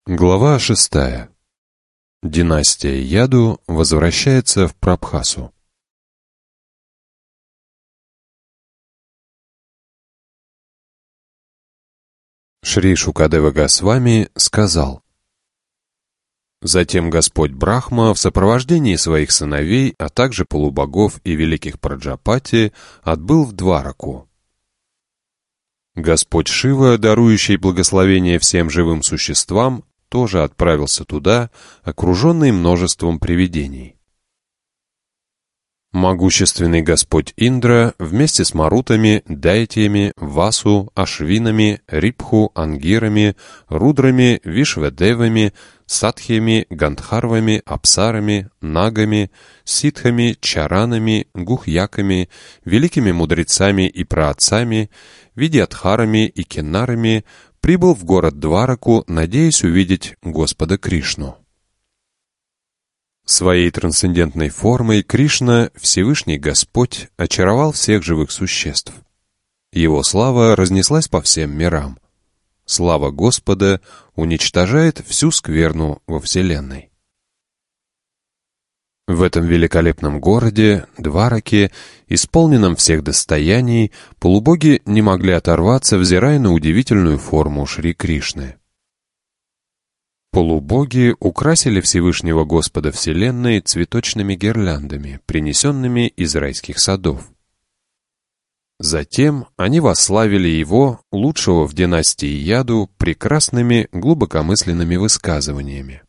Глава 6. Династия Яду возвращается в Прабхасу. Шри Шукадева Госвами сказал: «Затем Господь Брахма в сопровождении своих сыновей, а также полубогов и великих Праджапати отбыл в Двараку. Господь Шива, дарующий благословение всем живым существам, тоже отправился туда, окруженный множеством привидений. Могущественный Господь Индра вместе с марутами, дайтиями, васу, ашвинами, рипху, ангирами, рудрами, вишвадевами, сатхьями, гандхарвами, апсарами, нагами, ситхами, чаранами, гухьяками, великими мудрецами и праотцами, видьядхарами и кеннарами прибыл в город Двараку, надеясь увидеть Господа Кришну. Своей трансцендентной формой Кришна, Всевышний Господь, очаровал всех живых существ. Его слава разнеслась по всем мирам. Слава Господа уничтожает всю скверну во Вселенной. В этом великолепном городе, Двараке, исполненном всех достояний, полубоги не могли оторваться, взирая на удивительную форму Шри Кришны. Полубоги украсили Всевышнего Господа Вселенной цветочными гирляндами, принесенными из райских садов. Затем они восславили его, лучшего в династии Яду, прекрасными глубокомысленными высказываниями.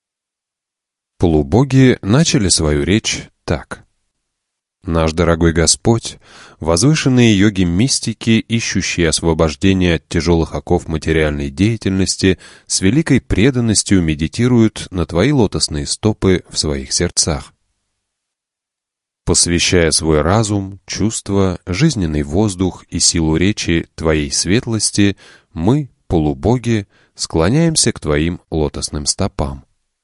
Полубоги начали свою речь так: «Наш дорогой Господь, возвышенные йоги-мистики, ищущие освобождения от тяжелых оков материальной деятельности, с великой преданностью медитируют на Твои лотосные стопы в своих сердцах. Посвящая свой разум, чувства, жизненный воздух и силу речи Твоей светлости, мы, полубоги, склоняемся к Твоим лотосным стопам.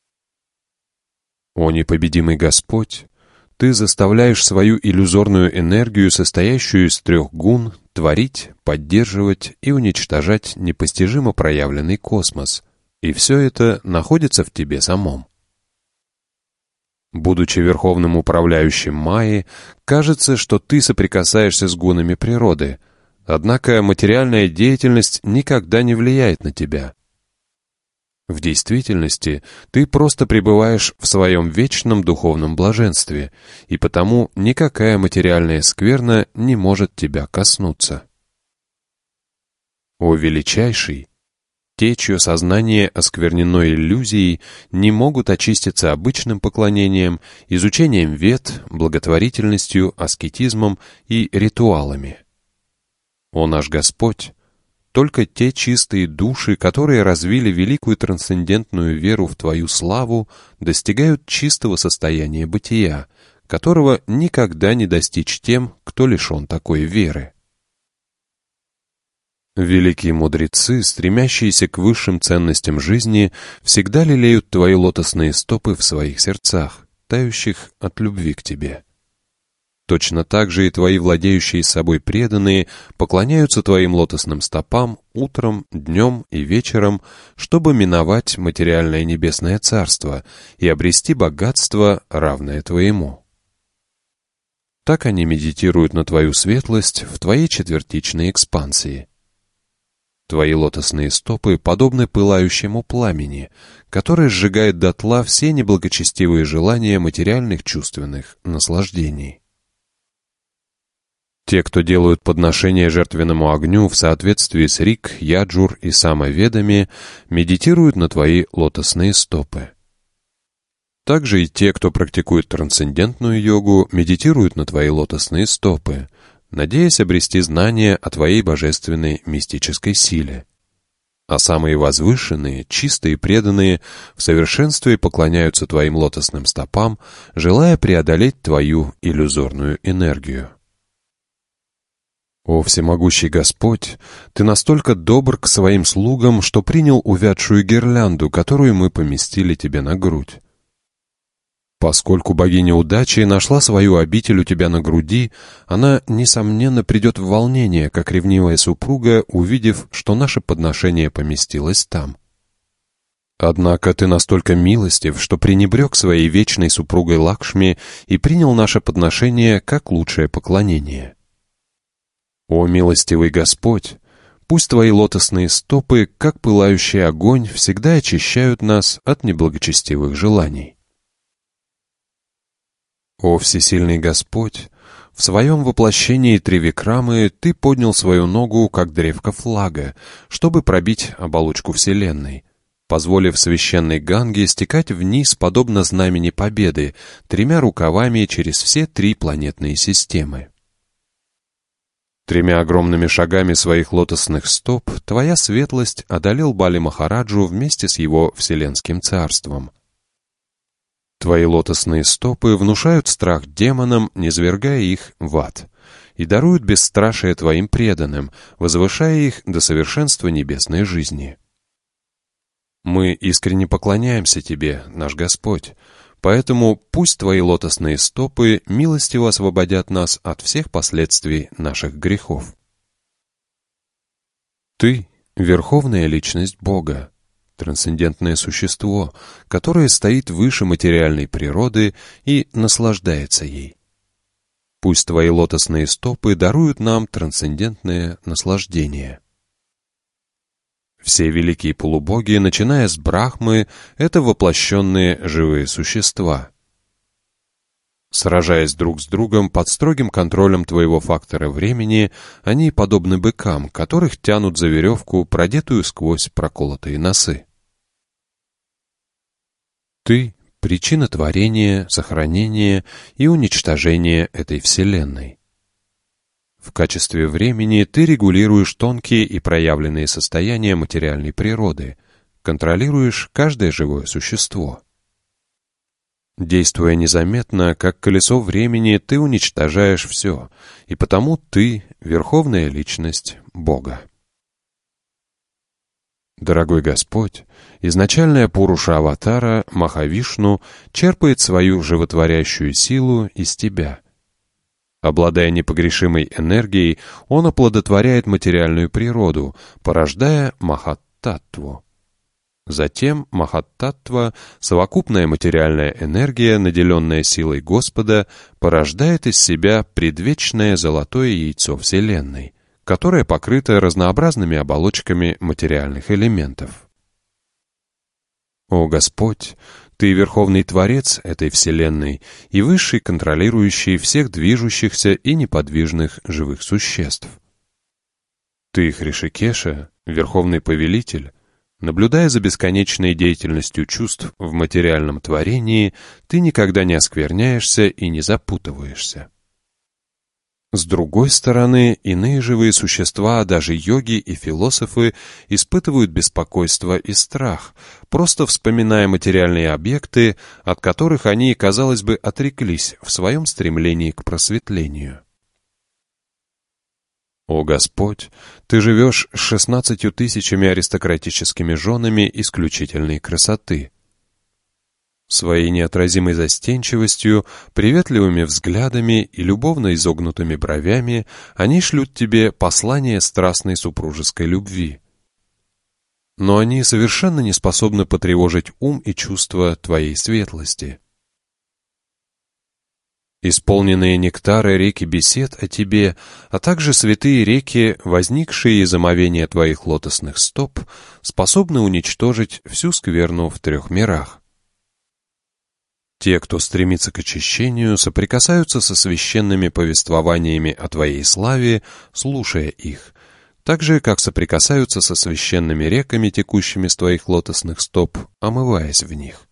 О непобедимый Господь, Ты заставляешь свою иллюзорную энергию, состоящую из 3 гун, творить, поддерживать и уничтожать непостижимо проявленный космос, и все это находится в Тебе самом. Будучи верховным управляющим Майи, кажется, что Ты соприкасаешься с гунами природы, однако материальная деятельность никогда не влияет на Тебя. В действительности, ты просто пребываешь в своем вечном духовном блаженстве, и потому никакая материальная скверна не может тебя коснуться. О величайший! Те, чье сознание осквернено иллюзией, не могут очиститься обычным поклонением, изучением вед, благотворительностью, аскетизмом и ритуалами. О наш Господь! Только те чистые души, которые развили великую трансцендентную веру в Твою славу, достигают чистого состояния бытия, которого никогда не достичь тем, кто лишен такой веры. Великие мудрецы, стремящиеся к высшим ценностям жизни, всегда лелеют Твои лотосные стопы в своих сердцах, тающих от любви к Тебе. Точно так же и Твои владеющие собой преданные поклоняются Твоим лотосным стопам утром, днем и вечером, чтобы миновать материальное небесное царство и обрести богатство, равное Твоему. Так они медитируют на Твою светлость в Твоей четвертичной экспансии. Твои лотосные стопы подобны пылающему пламени, которое сжигает дотла все неблагочестивые желания материальных чувственных наслаждений. Те, кто делают подношение жертвенному огню в соответствии с Рик, Яджур и Самоведами, медитируют на Твои лотосные стопы. Также и те, кто практикует трансцендентную йогу, медитируют на Твои лотосные стопы, надеясь обрести знания о Твоей божественной мистической силе. А самые возвышенные, чистые и преданные в совершенстве поклоняются Твоим лотосным стопам, желая преодолеть Твою иллюзорную энергию. О всемогущий Господь, Ты настолько добр к своим слугам, что принял увядшую гирлянду, которую мы поместили Тебе на грудь. Поскольку богиня удачи нашла свою обитель у Тебя на груди, она, несомненно, придет в волнение, как ревнивая супруга, увидев, что наше подношение поместилось там. Однако ты настолько милостив, что пренебрег своей вечной супругой Лакшми и принял наше подношение как лучшее поклонение. О милостивый Господь! Пусть твои лотосные стопы, как пылающий огонь, всегда очищают нас от неблагочестивых желаний. О всесильный Господь! В своем воплощении Тривикрамы ты поднял свою ногу, как древко флага, чтобы пробить оболочку Вселенной, позволив священной Ганге стекать вниз, подобно знамени победы, 3 рукавами через все 3 планетные системы. 3 огромными шагами своих лотосных стоп твоя светлость одолел Бали Махараджу вместе с его Вселенским царством. Твои лотосные стопы внушают страх демонам, низвергая их в ад, и даруют бесстрашие твоим преданным, возвышая их до совершенства небесной жизни. Мы искренне поклоняемся Тебе, наш Господь, поэтому пусть Твои лотосные стопы милостиво освободят нас от всех последствий наших грехов. Ты — Верховная Личность Бога, трансцендентное существо, которое стоит выше материальной природы и наслаждается ей. Пусть Твои лотосные стопы даруют нам трансцендентное наслаждение. Все великие полубоги, начиная с Брахмы, это воплощенные живые существа. Сражаясь друг с другом под строгим контролем твоего фактора времени, они подобны быкам, которых тянут за веревку, продетую сквозь проколотые носы. Ты — причина творения, сохранения и уничтожения этой Вселенной. В качестве времени ты регулируешь тонкие и проявленные состояния материальной природы, контролируешь каждое живое существо. Действуя незаметно, как колесо времени, ты уничтожаешь все, и потому ты — Верховная Личность Бога. Дорогой Господь, изначальная Пуруша Аватара, Махавишну, черпает свою животворящую силу из Тебя. Обладая непогрешимой энергией, он оплодотворяет материальную природу, порождая Махаттаттву. Затем Махаттаттва, совокупная материальная энергия, наделенная силой Господа, порождает из себя предвечное золотое яйцо Вселенной, которое покрыто разнообразными оболочками материальных элементов. О Господь! Ты Верховный Творец этой Вселенной и Высший контролирующий всех движущихся и неподвижных живых существ. Ты Хришикеша, Верховный Повелитель. Наблюдая за бесконечной деятельностью чувств в материальном творении, ты никогда не оскверняешься и не запутываешься. С другой стороны, иные живые существа, даже йоги и философы, испытывают беспокойство и страх, просто вспоминая материальные объекты, от которых они, казалось бы, отреклись в своем стремлении к просветлению. О Господь, Ты живешь с 16 000 аристократическими женами исключительной красоты. Своей неотразимой застенчивостью, приветливыми взглядами и любовно изогнутыми бровями они шлют тебе послание страстной супружеской любви. Но они совершенно не способны потревожить ум и чувства твоей светлости. Исполненные нектара реки бесед о тебе, а также святые реки, возникшие из омовения твоих лотосных стоп, способны уничтожить всю скверну в 3 мирах. Те, кто стремится к очищению, соприкасаются со священными повествованиями о твоей славе, слушая их, так же, как соприкасаются со священными реками, текущими с твоих лотосных стоп, омываясь в них.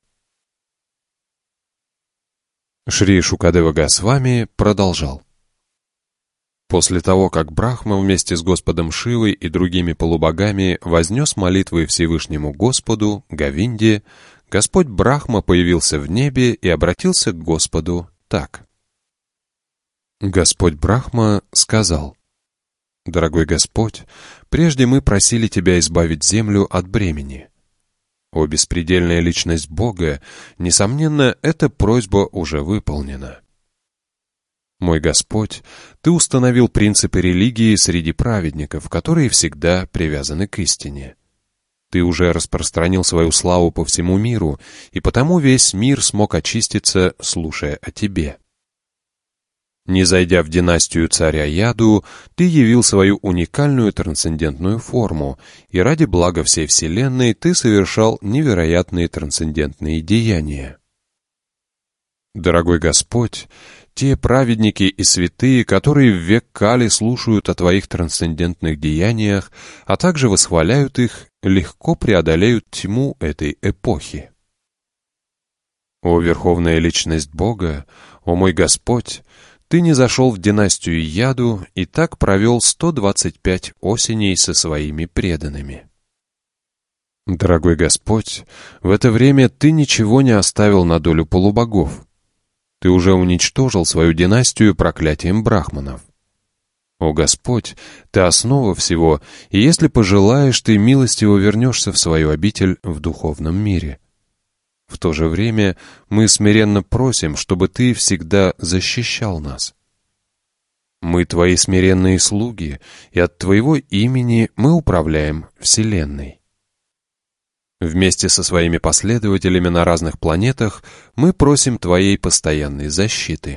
Шри Шукадева Госвами продолжал. После того, как Брахма вместе с Господом Шивой и другими полубогами вознес молитвы Всевышнему Господу, Говинде, Господь Брахма появился в небе и обратился к Господу так. Господь Брахма сказал: «Дорогой Господь, прежде мы просили Тебя избавить землю от бремени. О беспредельная личность Бога, несомненно, эта просьба уже выполнена. Мой Господь, Ты установил принципы религии среди праведников, которые всегда привязаны к истине. Ты уже распространил свою славу по всему миру, и потому весь мир смог очиститься, слушая о тебе. Не зайдя в династию царя Яду, ты явил свою уникальную трансцендентную форму, и ради блага всей вселенной ты совершал невероятные трансцендентные деяния. Дорогой Господь, те праведники и святые, которые в век Кали слушают о Твоих трансцендентных деяниях, а также восхваляют их, легко преодолеют тьму этой эпохи. О Верховная Личность Бога, о мой Господь, Ты низошел в династию Яду и так провел 125 осеней со своими преданными. Дорогой Господь, в это время Ты ничего не оставил на долю полубогов. Ты уже уничтожил свою династию проклятием брахманов. О Господь, Ты основа всего, и если пожелаешь, Ты милостиво вернешься в свою обитель в духовном мире. В то же время мы смиренно просим, чтобы Ты всегда защищал нас. Мы Твои смиренные слуги, и от Твоего имени мы управляем Вселенной. Вместе со своими последователями на разных планетах мы просим Твоей постоянной защиты.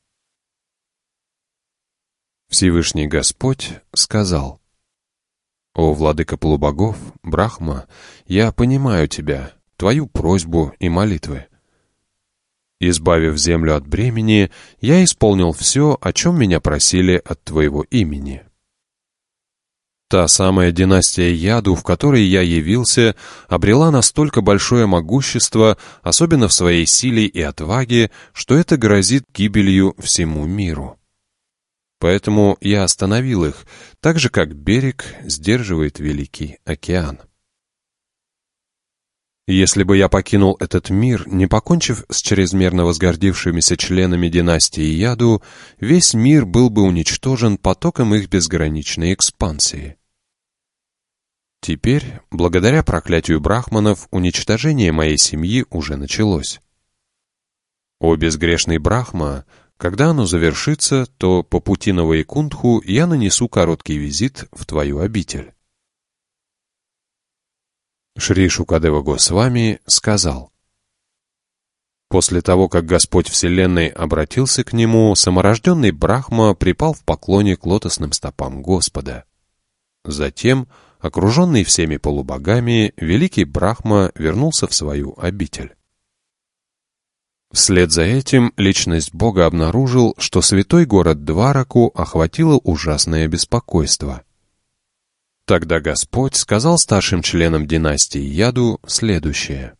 Всевышний Господь сказал: «О, владыка полубогов, Брахма, я понимаю тебя, твою просьбу и молитвы. Избавив землю от бремени, я исполнил все, о чем меня просили от Твоего имени». Та самая династия Яду, в которой я явился, обрела настолько большое могущество, особенно в своей силе и отваге, что это грозит гибелью всему миру. Поэтому я остановил их, так же, как берег сдерживает Великий океан. Если бы я покинул этот мир, не покончив с чрезмерно возгордившимися членами династии Яду, весь мир был бы уничтожен потоком их безграничной экспансии. Теперь, благодаря проклятию брахманов, уничтожение моей семьи уже началось. О безгрешный Брахма, когда оно завершится, то по пути на Вайкунтху я нанесу короткий визит в твою обитель. Шри Шукадева Госвами сказал: после того, как Господь Вселенной обратился к нему, саморожденный Брахма припал в поклоне к лотосным стопам Господа. Затем, окруженный всеми полубогами, великий Брахма вернулся в свою обитель. Вслед за этим личность Бога обнаружил, что святой город Двараку охватило ужасное беспокойство. Тогда Господь сказал старшим членам династии Яду следующее.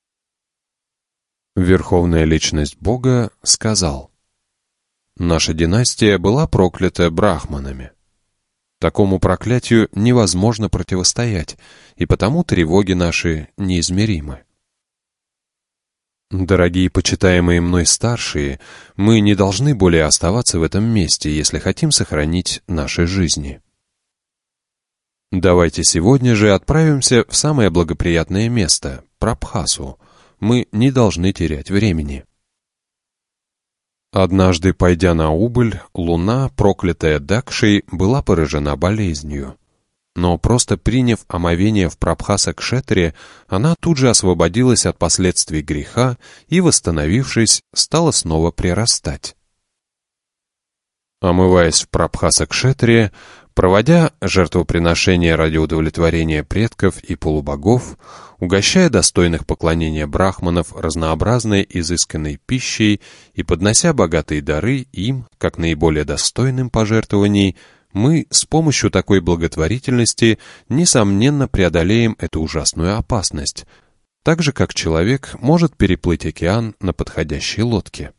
Верховная личность Бога сказал: «Наша династия была проклята брахманами. Такому проклятию невозможно противостоять, и потому тревоги наши неизмеримы. Дорогие почитаемые мной старшие, мы не должны более оставаться в этом месте, если хотим сохранить наши жизни. Давайте сегодня же отправимся в самое благоприятное место, Прабхасу. Мы не должны терять времени». Однажды, пойдя на убыль, луна, проклятая Дакшей, была поражена болезнью. Но просто приняв омовение в Прабхаса-кшетре, она тут же освободилась от последствий греха и, восстановившись, стала снова прирастать. Омываясь в Прабхаса-кшетре, проводя жертвоприношения ради удовлетворения предков и полубогов, угощая достойных поклонения брахманов разнообразной изысканной пищей и поднося богатые дары им, как наиболее достойным пожертвований, мы с помощью такой благотворительности, несомненно, преодолеем эту ужасную опасность, так же, как человек может переплыть океан на подходящей лодке.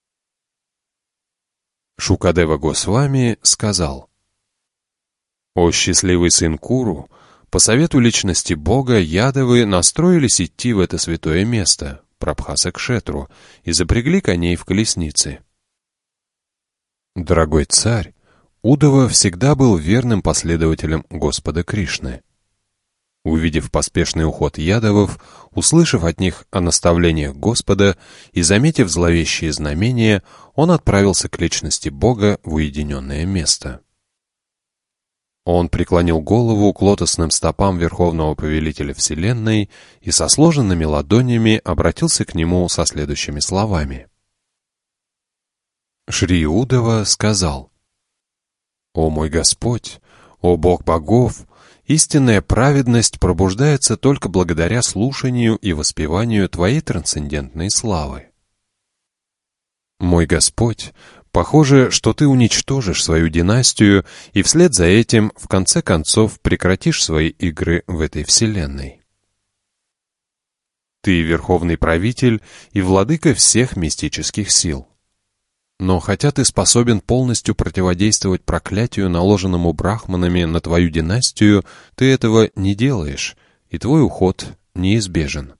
Шукадева Госвами сказал: «О счастливый сын Куру, по совету личности Бога Ядавы настроились идти в это святое место, Прабхаса-кшетру, и запрягли коней в колесницы. Дорогой царь, Удава всегда был верным последователем Господа Кришны. Увидев поспешный уход Ядавов, услышав от них о наставлениях Господа и заметив зловещие знамения, он отправился к личности Бога в уединенное место. Он преклонил голову к лотосным стопам Верховного Повелителя Вселенной и со сложенными ладонями обратился к нему со следующими словами. Шри Уддава сказал: «О мой Господь, о Бог богов, истинная праведность пробуждается только благодаря слушанию и воспеванию Твоей трансцендентной славы. Мой Господь, похоже, что Ты уничтожишь свою династию и вслед за этим, в конце концов, прекратишь свои игры в этой вселенной. Ты верховный правитель и владыка всех мистических сил. Но хотя ты способен полностью противодействовать проклятию, наложенному брахманами на твою династию, ты этого не делаешь, и твой уход неизбежен.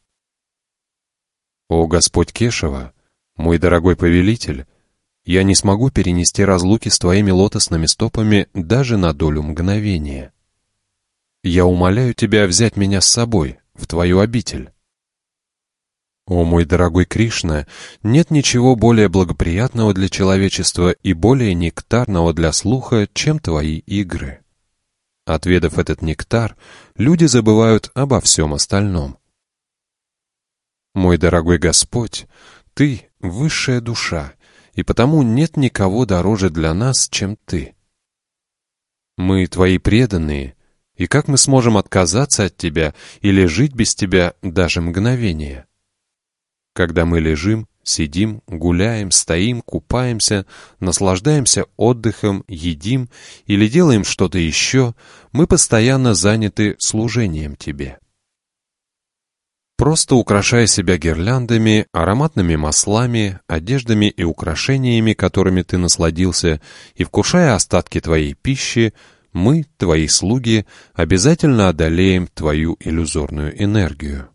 О Господь Кешава, мой дорогой повелитель, я не смогу перенести разлуки с твоими лотосными стопами даже на долю мгновения. Я умоляю тебя взять меня с собой в твою обитель. О мой дорогой Кришна, нет ничего более благоприятного для человечества и более нектарного для слуха, чем твои игры. Отведав этот нектар, люди забывают обо всем остальном. Мой дорогой Господь, Ты — высшая душа, и потому нет никого дороже для нас, чем Ты. Мы Твои преданные, и как мы сможем отказаться от Тебя или жить без Тебя даже мгновение? Когда мы лежим, сидим, гуляем, стоим, купаемся, наслаждаемся отдыхом, едим или делаем что-то еще, мы постоянно заняты служением Тебе. Просто украшая себя гирляндами, ароматными маслами, одеждами и украшениями, которыми Ты насладился, и вкушая остатки Твоей пищи, мы, Твои слуги, обязательно одолеем Твою иллюзорную энергию.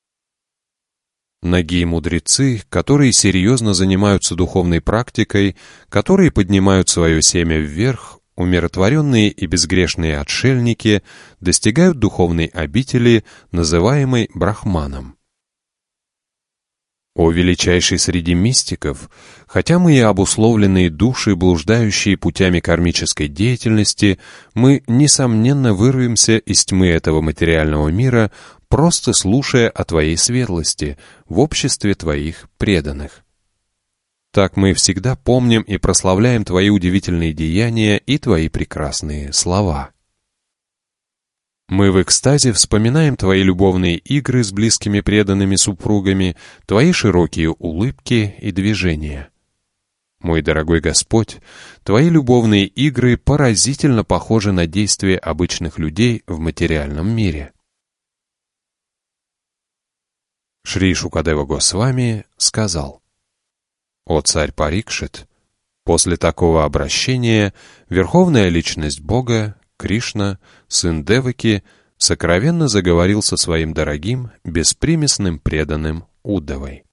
Многие мудрецы, которые серьезно занимаются духовной практикой, которые поднимают свое семя вверх, умиротворенные и безгрешные отшельники, достигают духовной обители, называемой Брахманом. О величайший среди мистиков, хотя мы и обусловленные души, блуждающие путями кармической деятельности, мы, несомненно, вырвемся из тьмы этого материального мира, просто слушая о Твоей светлости в обществе Твоих преданных. Так мы всегда помним и прославляем Твои удивительные деяния и Твои прекрасные слова. Мы в экстазе вспоминаем Твои любовные игры с близкими преданными супругами, Твои широкие улыбки и движения. Мой дорогой Господь, Твои любовные игры поразительно похожи на действия обычных людей в материальном мире. Шри Шукадева Госвами сказал: «О царь Парикшит, после такого обращения Верховная Личность Бога, Кришна, сын Деваки, сокровенно заговорил со своим дорогим, беспримесным преданным Уддавой.